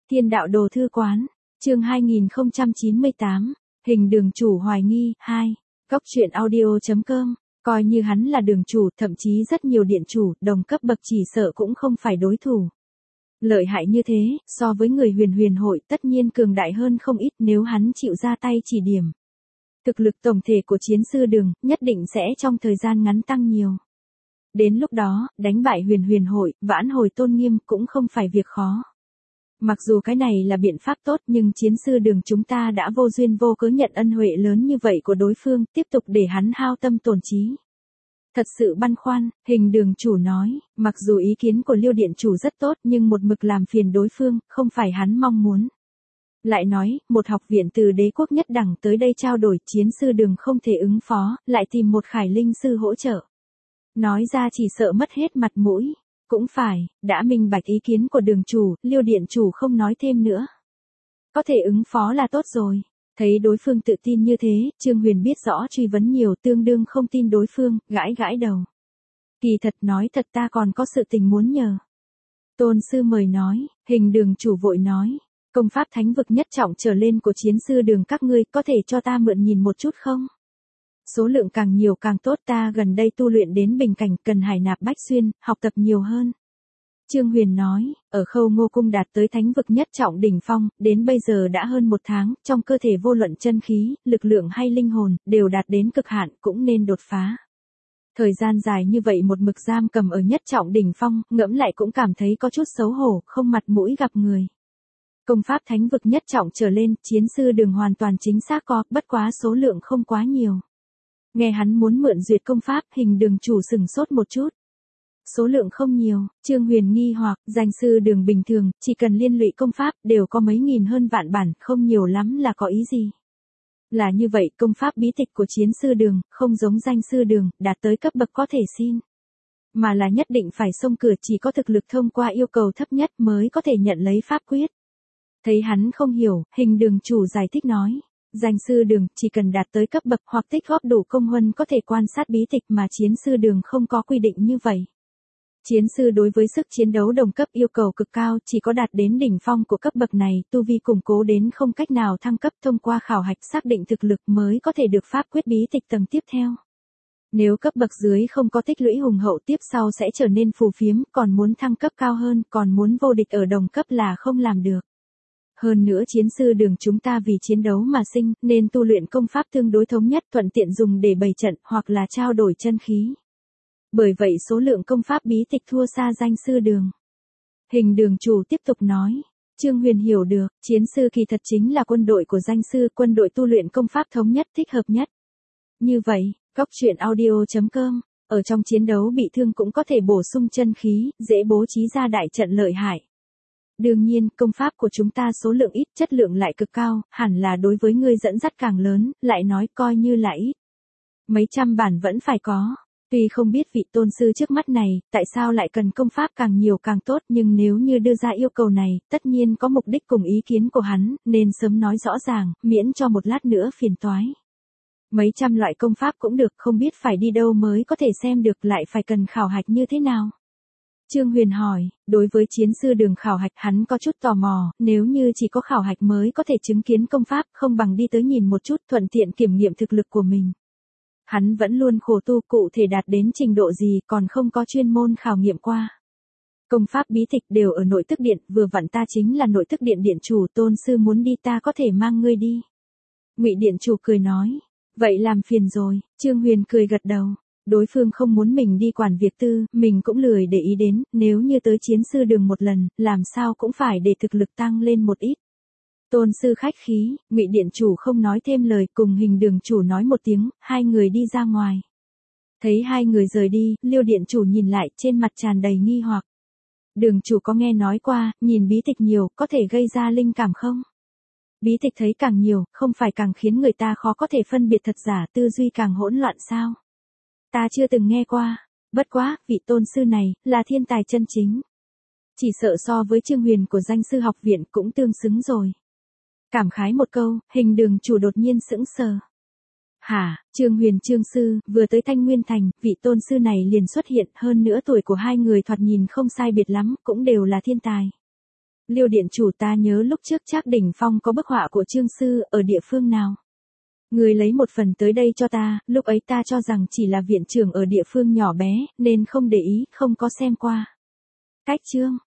Thiên đạo đồ thư quán, chương 2098, hình đường chủ hoài nghi, 2, góc truyện audio.com, coi như hắn là đường chủ, thậm chí rất nhiều điện chủ, đồng cấp bậc chỉ sợ cũng không phải đối thủ. Lợi hại như thế, so với người huyền huyền hội tất nhiên cường đại hơn không ít nếu hắn chịu ra tay chỉ điểm. Thực lực tổng thể của chiến sư đường, nhất định sẽ trong thời gian ngắn tăng nhiều. Đến lúc đó, đánh bại huyền huyền hội, vãn hồi tôn nghiêm cũng không phải việc khó. Mặc dù cái này là biện pháp tốt nhưng chiến sư đường chúng ta đã vô duyên vô cớ nhận ân huệ lớn như vậy của đối phương, tiếp tục để hắn hao tâm tổn trí. Thật sự băn khoăn, hình đường chủ nói, mặc dù ý kiến của Liêu điện chủ rất tốt nhưng một mực làm phiền đối phương, không phải hắn mong muốn. Lại nói, một học viện từ đế quốc nhất đẳng tới đây trao đổi chiến sư đường không thể ứng phó, lại tìm một khải linh sư hỗ trợ. Nói ra chỉ sợ mất hết mặt mũi. Cũng phải, đã minh bạch ý kiến của đường chủ, Liêu điện chủ không nói thêm nữa. Có thể ứng phó là tốt rồi. Thấy đối phương tự tin như thế, Trương Huyền biết rõ truy vấn nhiều tương đương không tin đối phương, gãi gãi đầu. Kỳ thật nói thật ta còn có sự tình muốn nhờ. Tôn sư mời nói, hình đường chủ vội nói. Công pháp thánh vực nhất trọng trở lên của chiến sư đường các ngươi có thể cho ta mượn nhìn một chút không? Số lượng càng nhiều càng tốt, ta gần đây tu luyện đến bình cảnh cần hải nạp bách xuyên, học tập nhiều hơn. Trương Huyền nói, ở Khâu Ngô Cung đạt tới thánh vực nhất trọng đỉnh phong, đến bây giờ đã hơn 1 tháng, trong cơ thể vô luận chân khí, lực lượng hay linh hồn, đều đạt đến cực hạn, cũng nên đột phá. Thời gian dài như vậy một mực giam cầm ở nhất trọng đỉnh phong, ngẫm lại cũng cảm thấy có chút xấu hổ, không mặt mũi gặp người. Công pháp thánh vực nhất trọng trở lên, chiến sư đường hoàn toàn chính xác có, bất quá số lượng không quá nhiều. Nghe hắn muốn mượn duyệt công pháp, hình đường chủ sừng sốt một chút. Số lượng không nhiều, Trương Huyền nghi hoặc, danh sư đường bình thường, chỉ cần liên lụy công pháp, đều có mấy nghìn hơn vạn bản, không nhiều lắm là có ý gì. Là như vậy, công pháp bí tịch của chiến sư đường, không giống danh sư đường, đạt tới cấp bậc có thể xin. Mà là nhất định phải xông cửa, chỉ có thực lực thông qua yêu cầu thấp nhất mới có thể nhận lấy pháp quyết. Thấy hắn không hiểu, hình đường chủ giải thích nói. Danh sư đường chỉ cần đạt tới cấp bậc hoặc tích góp đủ công huân có thể quan sát bí tịch mà chiến sư đường không có quy định như vậy. Chiến sư đối với sức chiến đấu đồng cấp yêu cầu cực cao, chỉ có đạt đến đỉnh phong của cấp bậc này, tu vi củng cố đến không cách nào thăng cấp, thông qua khảo hạch xác định thực lực mới có thể được pháp quyết bí tịch tầng tiếp theo. Nếu cấp bậc dưới không có tích lũy hùng hậu tiếp sau sẽ trở nên phù phiếm, còn muốn thăng cấp cao hơn, còn muốn vô địch ở đồng cấp là không làm được. Hơn nữa chiến sư đường chúng ta vì chiến đấu mà sinh, nên tu luyện công pháp tương đối thống nhất, thuận tiện dùng để bày trận, hoặc là trao đổi chân khí. Bởi vậy số lượng công pháp bí tịch thua xa danh sư đường. Hình đường chủ tiếp tục nói. Trương Huyền hiểu được, chiến sư kỳ thật chính là quân đội của danh sư, quân đội tu luyện công pháp thống nhất thích hợp nhất. Như vậy, góc truyện audio.com, ở trong chiến đấu bị thương cũng có thể bổ sung chân khí, dễ bố trí ra đại trận lợi hại. Đương nhiên, công pháp của chúng ta số lượng ít, chất lượng lại cực cao, hẳn là đối với ngươi dẫn dắt càng lớn, lại nói coi như là ít. Mấy trăm bản vẫn phải có. Tuy không biết vị tôn sư trước mắt này, tại sao lại cần công pháp càng nhiều càng tốt, nhưng nếu như đưa ra yêu cầu này, tất nhiên có mục đích cùng ý kiến của hắn, nên sớm nói rõ ràng, miễn cho một lát nữa phiền toái. Mấy trăm loại công pháp cũng được, không biết phải đi đâu mới có thể xem được, lại phải cần khảo hạch như thế nào. Trương Huyền hỏi, đối với chiến sư đường khảo hạch hắn có chút tò mò, nếu như chỉ có khảo hạch mới có thể chứng kiến công pháp, không bằng đi tới nhìn một chút, thuận tiện kiểm nghiệm thực lực của mình. Hắn vẫn luôn khổ tu, cụ thể đạt đến trình độ gì còn không có chuyên môn khảo nghiệm qua. Công pháp bí tịch đều ở nội tức điện, vừa vặn ta chính là nội tức điện điện chủ, tôn sư muốn đi ta có thể mang ngươi đi. Ngụy điện chủ cười nói, vậy làm phiền rồi. Trương Huyền cười gật đầu. Đối phương không muốn mình đi quản việc tư, mình cũng lười để ý đến, nếu như tới chiến sư đường một lần, làm sao cũng phải để thực lực tăng lên một ít. Tôn sư khách khí, Ngụy điện chủ không nói thêm lời, cùng hình đường chủ nói một tiếng, hai người đi ra ngoài. Thấy hai người rời đi, Liêu điện chủ nhìn lại, trên mặt tràn đầy nghi hoặc. Đường chủ có nghe nói qua, nhìn bí tịch nhiều, có thể gây ra linh cảm không? Bí tịch thấy càng nhiều, không phải càng khiến người ta khó có thể phân biệt thật giả, tư duy càng hỗn loạn sao? Ta chưa từng nghe qua, bất quá, vị tôn sư này, là thiên tài chân chính. Chỉ sợ so với Trương Huyền của danh sư học viện cũng tương xứng rồi. Cảm khái một câu, hình đường chủ đột nhiên sững sờ. Hả, Trương Huyền Trương sư, vừa tới Thanh Nguyên Thành, vị tôn sư này liền xuất hiện, hơn nữa tuổi của hai người thoạt nhìn không sai biệt lắm, cũng đều là thiên tài. Liêu điện chủ, ta nhớ lúc trước Trác Đỉnh Phong có bức họa của Trương Sư, ở địa phương nào? Người lấy một phần tới đây cho ta, lúc ấy ta cho rằng chỉ là viện trưởng ở địa phương nhỏ bé, nên không để ý, không có xem qua. Cách chương.